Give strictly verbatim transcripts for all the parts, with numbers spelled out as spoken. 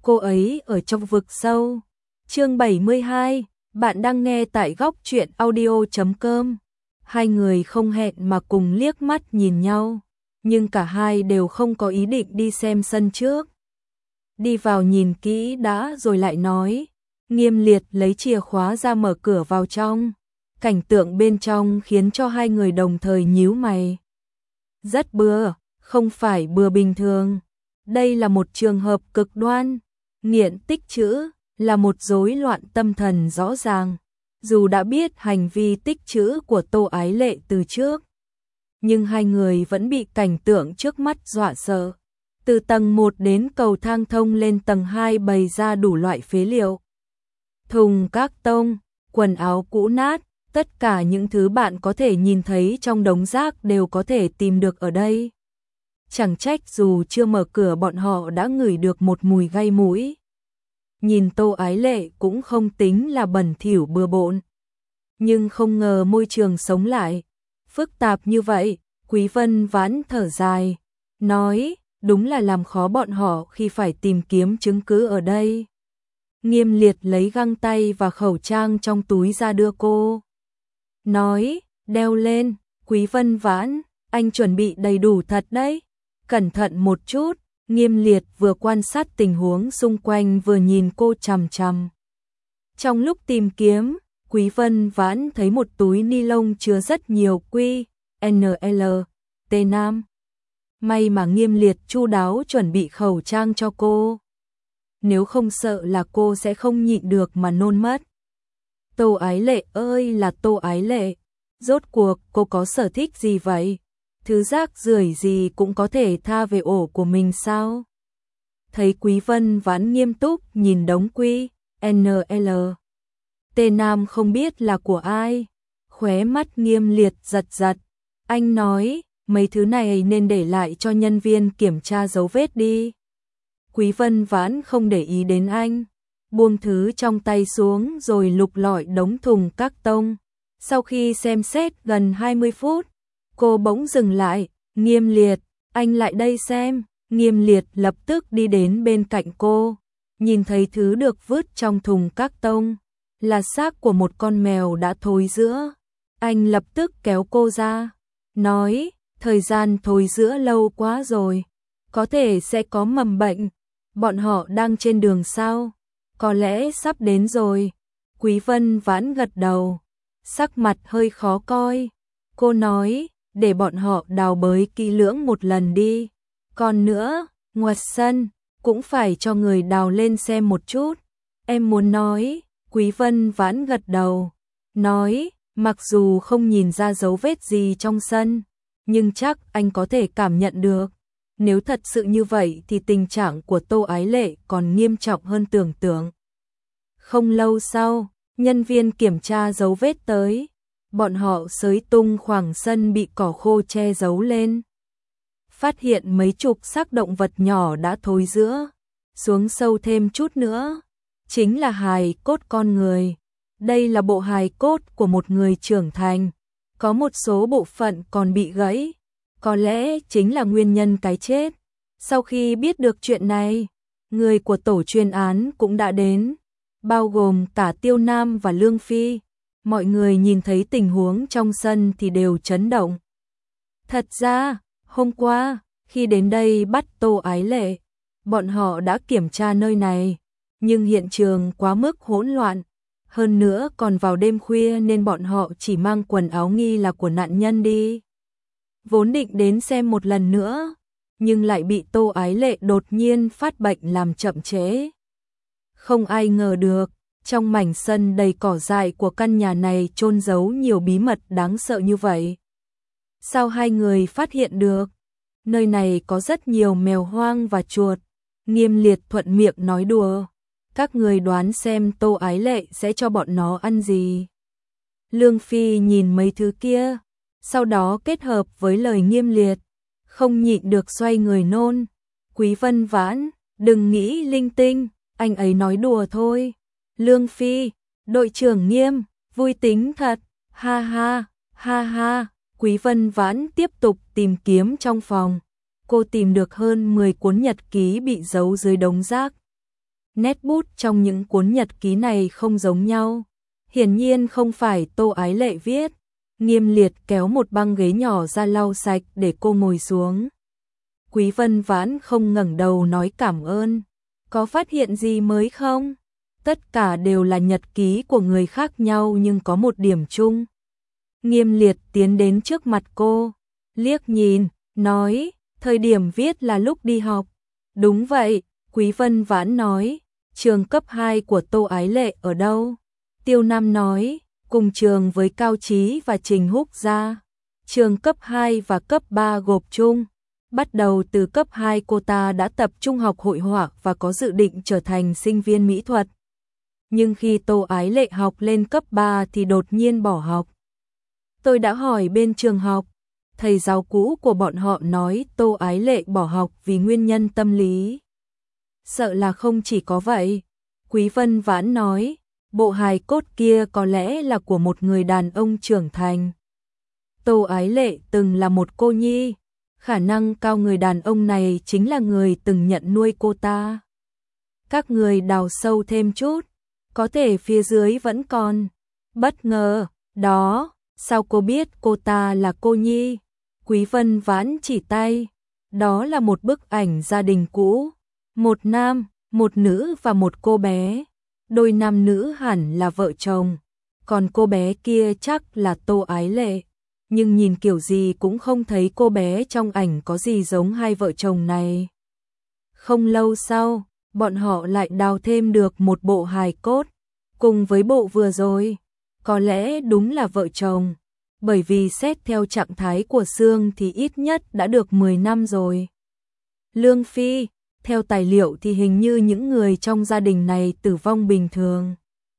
cô ấy ở trong vực sâu. Chương bảy mươi hai, bạn đang nghe tại góc truyện audio chấm com. Hai người không hẹn mà cùng liếc mắt nhìn nhau, nhưng cả hai đều không có ý định đi xem sân trước. Đi vào nhìn kỹ đã rồi lại nói, Nghiêm Liệt lấy chìa khóa ra mở cửa vào trong. Cảnh tượng bên trong khiến cho hai người đồng thời nhíu mày. Rất bừa, không phải bừa bình thường. Đây là một trường hợp cực đoan. Nghiện tích trữ là một rối loạn tâm thần rõ ràng. Dù đã biết hành vi tích trữ của Tô Ái Lệ từ trước, nhưng hai người vẫn bị cảnh tượng trước mắt dọa sợ. Từ tầng một đến cầu thang thông lên tầng hai bày ra đủ loại phế liệu. Thùng các tông, quần áo cũ nát, tất cả những thứ bạn có thể nhìn thấy trong đống rác đều có thể tìm được ở đây. Chẳng trách dù chưa mở cửa bọn họ đã ngửi được một mùi gây mũi. Nhìn Tô Ái Lệ cũng không tính là bẩn thỉu bừa bộn, nhưng không ngờ môi trường sống lại phức tạp như vậy. Quý Vân Vãn thở dài, nói, đúng là làm khó bọn họ khi phải tìm kiếm chứng cứ ở đây. Nghiêm Liệt lấy găng tay và khẩu trang trong túi ra đưa cô. Nói, đeo lên, Quý Vân Vãn, anh chuẩn bị đầy đủ thật đấy. Cẩn thận một chút. Nghiêm Liệt vừa quan sát tình huống xung quanh vừa nhìn cô chằm chằm. Trong lúc tìm kiếm, Quý Vân Vãn thấy một túi ni lông chứa rất nhiều quy, en lờ, tê nam. May mà Nghiêm Liệt chu đáo chuẩn bị khẩu trang cho cô. Nếu không sợ là cô sẽ không nhịn được mà nôn mất. Tô Ái Lệ ơi là Tô Ái Lệ, rốt cuộc cô có sở thích gì vậy? Thứ rác rưởi gì cũng có thể tha về ổ của mình sao? Thấy Quý Vân Vãn nghiêm túc nhìn đống quy, en lờ. Tê Nam không biết là của ai. Khóe mắt Nghiêm Liệt giật giật. Anh nói, mấy thứ này nên để lại cho nhân viên kiểm tra dấu vết đi. Quý Vân Vãn không để ý đến anh, buông thứ trong tay xuống rồi lục lọi đống thùng các tông. Sau khi xem xét gần hai mươi phút, cô bỗng dừng lại. Nghiêm Liệt, anh lại đây xem. Nghiêm Liệt lập tức đi đến bên cạnh cô, nhìn thấy thứ được vứt trong thùng các tông là xác của một con mèo đã thối rữa. Anh lập tức kéo cô ra, nói, thời gian thối rữa lâu quá rồi, có thể sẽ có mầm bệnh. Bọn họ đang trên đường sao? Có lẽ sắp đến rồi. Quý Vân Vãn gật đầu, sắc mặt hơi khó coi. Cô nói, để bọn họ đào bới kỹ lưỡng một lần đi. Còn nữa, ngoặt sân, cũng phải cho người đào lên xem một chút. Em muốn nói. Quý Vân Vãn gật đầu, nói, mặc dù không nhìn ra dấu vết gì trong sân, nhưng chắc anh có thể cảm nhận được. Nếu thật sự như vậy thì tình trạng của Tô Ái Lệ còn nghiêm trọng hơn tưởng tượng. Không lâu sau, nhân viên kiểm tra dấu vết tới. Bọn họ xới tung khoảng sân bị cỏ khô che giấu lên. Phát hiện mấy chục xác động vật nhỏ đã thối rữa. Xuống sâu thêm chút nữa, chính là hài cốt con người. Đây là bộ hài cốt của một người trưởng thành. Có một số bộ phận còn bị gãy. Có lẽ chính là nguyên nhân cái chết. Sau khi biết được chuyện này, người của tổ chuyên án cũng đã đến, bao gồm cả Tiêu Nam và Lương Phi. Mọi người nhìn thấy tình huống trong sân thì đều chấn động. Thật ra, hôm qua, khi đến đây bắt Tô Ái Lệ, bọn họ đã kiểm tra nơi này, nhưng hiện trường quá mức hỗn loạn. Hơn nữa còn vào đêm khuya nên bọn họ chỉ mang quần áo nghi là của nạn nhân đi. Vốn định đến xem một lần nữa, nhưng lại bị Tô Ái Lệ đột nhiên phát bệnh làm chậm trễ. Không ai ngờ được, trong mảnh sân đầy cỏ dại của căn nhà này chôn giấu nhiều bí mật đáng sợ như vậy. Sao hai người phát hiện được? Nơi này có rất nhiều mèo hoang và chuột. Nghiêm Liệt thuận miệng nói đùa. Các người đoán xem Tô Ái Lệ sẽ cho bọn nó ăn gì? Lương Phi nhìn mấy thứ kia, sau đó kết hợp với lời Nghiêm Liệt, không nhịn được xoay người nôn. Quý Vân Vãn, đừng nghĩ linh tinh, anh ấy nói đùa thôi. Lương Phi, đội trưởng Nghiêm, vui tính thật, ha ha, ha ha. Quý Vân Vãn tiếp tục tìm kiếm trong phòng. Cô tìm được hơn mười cuốn nhật ký bị giấu dưới đống rác. Nét bút trong những cuốn nhật ký này không giống nhau. Hiển nhiên không phải Tô Ái Lệ viết. Nghiêm Liệt kéo một băng ghế nhỏ ra lau sạch để cô ngồi xuống. Quý Vân Vãn không ngẩng đầu nói cảm ơn. Có phát hiện gì mới không? Tất cả đều là nhật ký của người khác nhau nhưng có một điểm chung. Nghiêm Liệt tiến đến trước mặt cô, liếc nhìn, nói, thời điểm viết là lúc đi học. Đúng vậy, Quý Vân Vãn nói, trường cấp hai của Tô Ái Lệ ở đâu? Tiêu Nam nói, cùng trường với Cao Chí và Trình Húc Gia. Trường cấp hai và cấp ba gộp chung. Bắt đầu từ cấp hai cô ta đã tập trung học hội họa và có dự định trở thành sinh viên mỹ thuật. Nhưng khi Tô Ái Lệ học lên cấp ba thì đột nhiên bỏ học. Tôi đã hỏi bên trường học, thầy giáo cũ của bọn họ nói Tô Ái Lệ bỏ học vì nguyên nhân tâm lý. Sợ là không chỉ có vậy. Quý Vân Vãn nói, bộ hài cốt kia có lẽ là của một người đàn ông trưởng thành. Tô Ái Lệ từng là một cô nhi, khả năng cao người đàn ông này chính là người từng nhận nuôi cô ta. Các người đào sâu thêm chút, có thể phía dưới vẫn còn. Bất ngờ, đó, sao cô biết cô ta là cô nhi? Quý Vân Vãn chỉ tay, đó là một bức ảnh gia đình cũ. Một nam, một nữ và một cô bé. Đôi nam nữ hẳn là vợ chồng, còn cô bé kia chắc là Tô Ái Lệ. Nhưng nhìn kiểu gì cũng không thấy cô bé trong ảnh có gì giống hai vợ chồng này. Không lâu sau, bọn họ lại đào thêm được một bộ hài cốt, cùng với bộ vừa rồi. Có lẽ đúng là vợ chồng, bởi vì xét theo trạng thái của xương thì ít nhất đã được mười năm rồi. Lương Phi, theo tài liệu thì hình như những người trong gia đình này tử vong bình thường.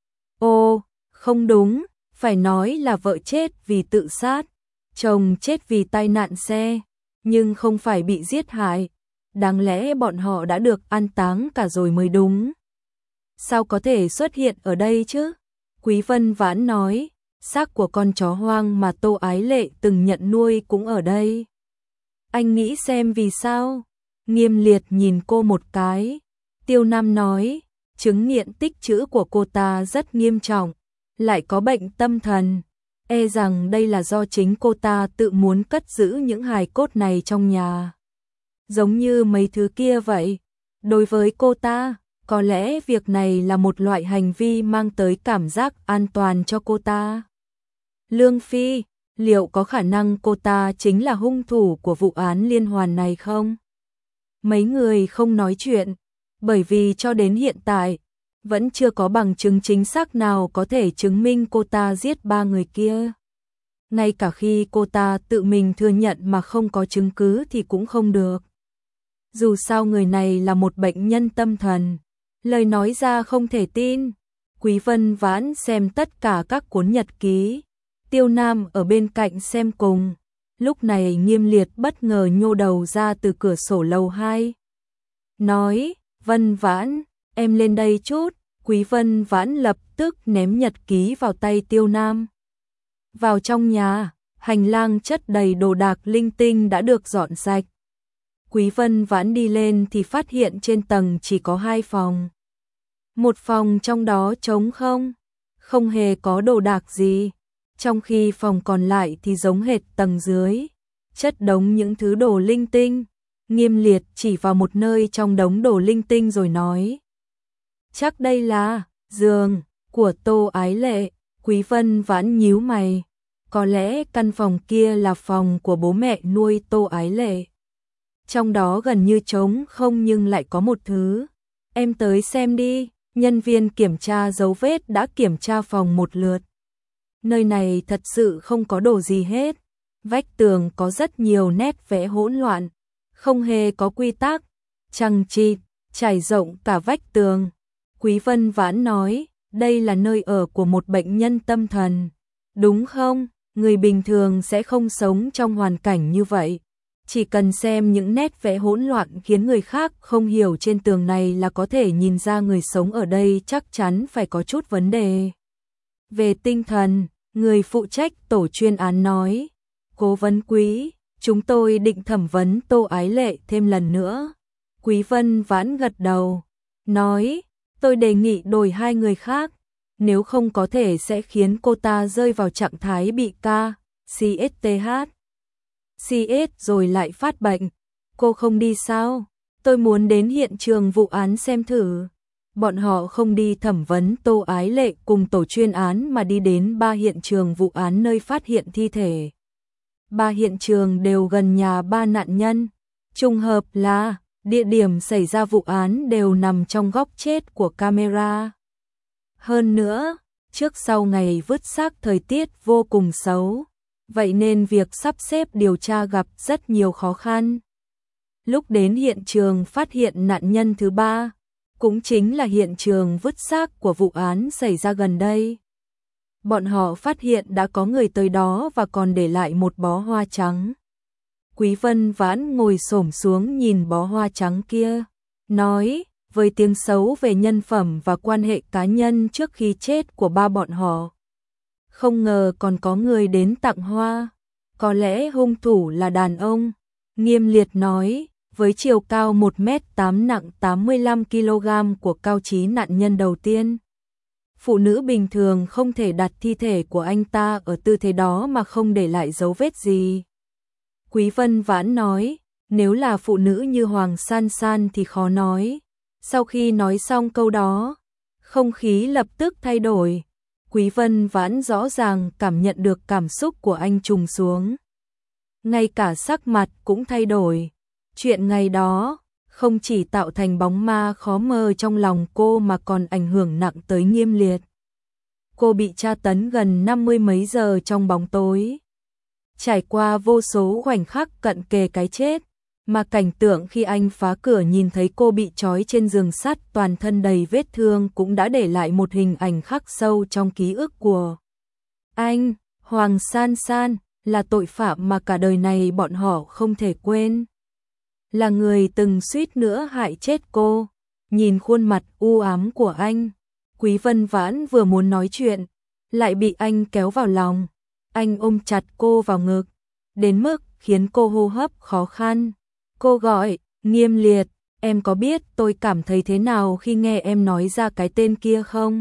Ô, không đúng, phải nói là vợ chết vì tự sát, chồng chết vì tai nạn xe, nhưng không phải bị giết hại. Đáng lẽ bọn họ đã được an táng cả rồi mới đúng. Sao có thể xuất hiện ở đây chứ? Quý Vân Vãn nói, xác của con chó hoang mà Tô Ái Lệ từng nhận nuôi cũng ở đây. Anh nghĩ xem vì sao? Nghiêm Liệt nhìn cô một cái. Tiêu Nam nói, chứng nghiện tích trữ của cô ta rất nghiêm trọng, lại có bệnh tâm thần. E rằng đây là do chính cô ta tự muốn cất giữ những hài cốt này trong nhà. Giống như mấy thứ kia vậy. Đối với cô ta, có lẽ việc này là một loại hành vi mang tới cảm giác an toàn cho cô ta. Lương Phi, liệu có khả năng cô ta chính là hung thủ của vụ án liên hoàn này không? Mấy người không nói chuyện, bởi vì cho đến hiện tại, vẫn chưa có bằng chứng chính xác nào có thể chứng minh cô ta giết ba người kia. Ngay cả khi cô ta tự mình thừa nhận mà không có chứng cứ thì cũng không được. Dù sao người này là một bệnh nhân tâm thần, lời nói ra không thể tin. Quý Vân Vãn xem tất cả các cuốn nhật ký, Tiêu Nam ở bên cạnh xem cùng. Lúc này Nghiêm Liệt bất ngờ nhô đầu ra từ cửa sổ lầu hai. Nói, Vân Vãn, em lên đây chút. Quý Vân Vãn lập tức ném nhật ký vào tay Tiêu Nam. Vào trong nhà, hành lang chất đầy đồ đạc linh tinh đã được dọn sạch. Quý Vân Vãn đi lên thì phát hiện trên tầng chỉ có hai phòng. Một phòng trong đó trống không, không hề có đồ đạc gì. Trong khi phòng còn lại thì giống hệt tầng dưới, chất đống những thứ đồ linh tinh. Nghiêm Liệt chỉ vào một nơi trong đống đồ linh tinh rồi nói, chắc đây là giường của Tô Ái Lệ. Quý Vân Vãn nhíu mày, có lẽ căn phòng kia là phòng của bố mẹ nuôi Tô Ái Lệ. Trong đó gần như trống không nhưng lại có một thứ. Em tới xem đi. Nhân viên kiểm tra dấu vết đã kiểm tra phòng một lượt. Nơi này thật sự không có đồ gì hết. Vách tường có rất nhiều nét vẽ hỗn loạn, không hề có quy tắc, chằng chịt, trải rộng cả vách tường. Quý Vân Vãn nói, đây là nơi ở của một bệnh nhân tâm thần, đúng không? Người bình thường sẽ không sống trong hoàn cảnh như vậy. Chỉ cần xem những nét vẽ hỗn loạn khiến người khác không hiểu trên tường này là có thể nhìn ra người sống ở đây chắc chắn phải có chút vấn đề. Về tinh thần, người phụ trách tổ chuyên án nói, Cố vấn Quý, chúng tôi định thẩm vấn Tô Ái Lệ thêm lần nữa. Quý Vân Vãn gật đầu, nói, Tôi đề nghị đổi hai người khác, nếu không có thể sẽ khiến cô ta rơi vào trạng thái bị ca, xê ét tê hát. xê ét rồi lại phát bệnh. Cô không đi sao? Tôi muốn đến hiện trường vụ án xem thử. Bọn họ không đi thẩm vấn Tô Ái Lệ cùng tổ chuyên án mà đi đến ba hiện trường vụ án nơi phát hiện thi thể. Ba hiện trường đều gần nhà ba nạn nhân. Trùng hợp là địa điểm xảy ra vụ án đều nằm trong góc chết của camera. Hơn nữa, trước sau ngày vứt xác thời tiết vô cùng xấu, vậy nên việc sắp xếp điều tra gặp rất nhiều khó khăn. Lúc đến hiện trường phát hiện nạn nhân thứ ba, cũng chính là hiện trường vứt xác của vụ án xảy ra gần đây. Bọn họ phát hiện đã có người tới đó và còn để lại một bó hoa trắng. Quý Vân Vãn ngồi xổm xuống nhìn bó hoa trắng kia, nói với tiếng xấu về nhân phẩm và quan hệ cá nhân trước khi chết của ba bọn họ. Không ngờ còn có người đến tặng hoa, có lẽ hung thủ là đàn ông. Nghiêm Liệt nói, với chiều cao một mét tám nặng tám mươi lăm ki lô gam của Cao Chí nạn nhân đầu tiên. Phụ nữ bình thường không thể đặt thi thể của anh ta ở tư thế đó mà không để lại dấu vết gì. Quý Vân Vãn nói, nếu là phụ nữ như Hoàng San San thì khó nói. Sau khi nói xong câu đó, không khí lập tức thay đổi. Quý Vân Vãn rõ ràng cảm nhận được cảm xúc của anh trùng xuống. Ngay cả sắc mặt cũng thay đổi. Chuyện ngày đó không chỉ tạo thành bóng ma khó mơ trong lòng cô mà còn ảnh hưởng nặng tới Nghiêm Liệt. Cô bị tra tấn gần năm mươi mấy giờ trong bóng tối. Trải qua vô số khoảnh khắc cận kề cái chết, mà cảnh tượng khi anh phá cửa nhìn thấy cô bị trói trên giường sắt toàn thân đầy vết thương cũng đã để lại một hình ảnh khắc sâu trong ký ức của anh. Hoàng San San là tội phạm mà cả đời này bọn họ không thể quên. Là người từng suýt nữa hại chết cô. Nhìn khuôn mặt u ám của anh, Quý Vân Vãn vừa muốn nói chuyện, lại bị anh kéo vào lòng. Anh ôm chặt cô vào ngực, đến mức khiến cô hô hấp khó khăn. Cô gọi, Nghiêm Liệt, em có biết tôi cảm thấy thế nào khi nghe em nói ra cái tên kia không?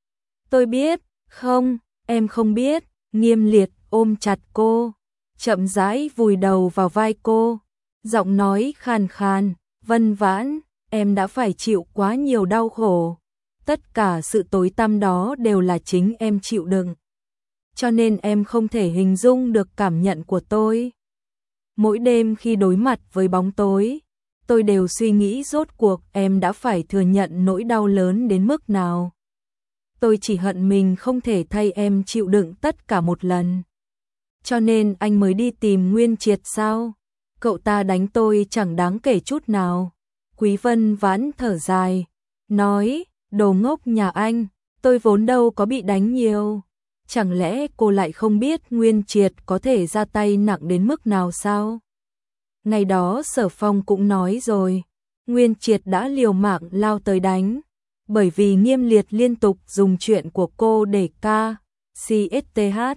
Tôi biết, không, em không biết. Nghiêm Liệt ôm chặt cô, chậm rãi vùi đầu vào vai cô, giọng nói khàn khàn, Vân Vãn, em đã phải chịu quá nhiều đau khổ. Tất cả sự tối tăm đó đều là chính em chịu đựng. Cho nên em không thể hình dung được cảm nhận của tôi. Mỗi đêm khi đối mặt với bóng tối, tôi đều suy nghĩ rốt cuộc em đã phải thừa nhận nỗi đau lớn đến mức nào. Tôi chỉ hận mình không thể thay em chịu đựng tất cả một lần. Cho nên anh mới đi tìm Nguyên Triệt sao? Cậu ta đánh tôi chẳng đáng kể chút nào. Quý Vân Vãn thở dài, nói, đồ ngốc nhà anh, tôi vốn đâu có bị đánh nhiều. Chẳng lẽ cô lại không biết Nguyên Triệt có thể ra tay nặng đến mức nào sao? Ngày đó Sở Phong cũng nói rồi, Nguyên Triệt đã liều mạng lao tới đánh, bởi vì Nghiêm Liệt liên tục dùng chuyện của cô để ca, xê ét tê hát.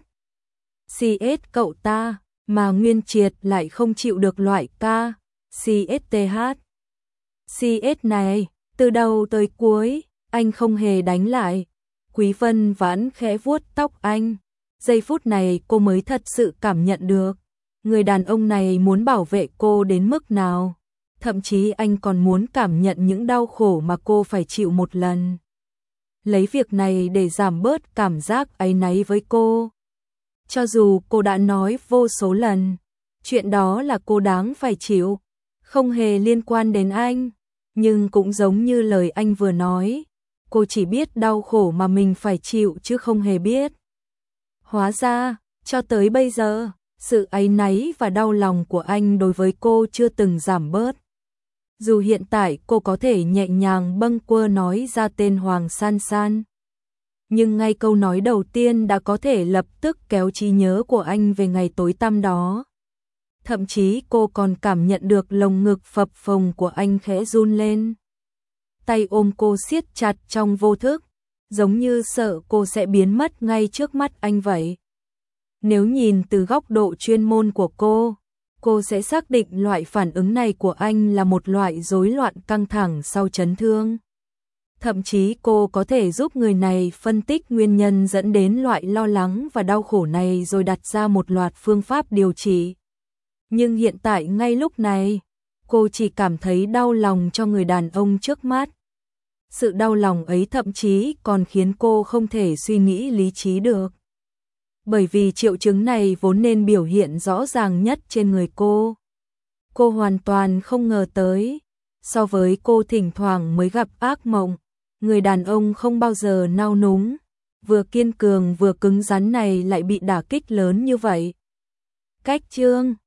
xê ét cậu ta, mà Nguyên Triệt lại không chịu được loại ca, xê ét tê hát. xê ét này, từ đầu tới cuối, anh không hề đánh lại. Quý Vân Vãn khẽ vuốt tóc anh. Giây phút này cô mới thật sự cảm nhận được người đàn ông này muốn bảo vệ cô đến mức nào. Thậm chí anh còn muốn cảm nhận những đau khổ mà cô phải chịu một lần. Lấy việc này để giảm bớt cảm giác áy náy với cô. Cho dù cô đã nói vô số lần, chuyện đó là cô đáng phải chịu, không hề liên quan đến anh. Nhưng cũng giống như lời anh vừa nói, cô chỉ biết đau khổ mà mình phải chịu chứ không hề biết. Hóa ra, cho tới bây giờ, sự áy náy và đau lòng của anh đối với cô chưa từng giảm bớt. Dù hiện tại cô có thể nhẹ nhàng bâng quơ nói ra tên Hoàng San San, nhưng ngay câu nói đầu tiên đã có thể lập tức kéo trí nhớ của anh về ngày tối tăm đó. Thậm chí cô còn cảm nhận được lồng ngực phập phồng của anh khẽ run lên. Tay ôm cô siết chặt trong vô thức, giống như sợ cô sẽ biến mất ngay trước mắt anh vậy. Nếu nhìn từ góc độ chuyên môn của cô, cô sẽ xác định loại phản ứng này của anh là một loại rối loạn căng thẳng sau chấn thương. Thậm chí cô có thể giúp người này phân tích nguyên nhân dẫn đến loại lo lắng và đau khổ này rồi đặt ra một loạt phương pháp điều trị. Nhưng hiện tại ngay lúc này, cô chỉ cảm thấy đau lòng cho người đàn ông trước mắt. Sự đau lòng ấy thậm chí còn khiến cô không thể suy nghĩ lý trí được. Bởi vì triệu chứng này vốn nên biểu hiện rõ ràng nhất trên người cô. Cô hoàn toàn không ngờ tới, so với cô thỉnh thoảng mới gặp ác mộng, người đàn ông không bao giờ nao núng, vừa kiên cường vừa cứng rắn này lại bị đả kích lớn như vậy. Cách chương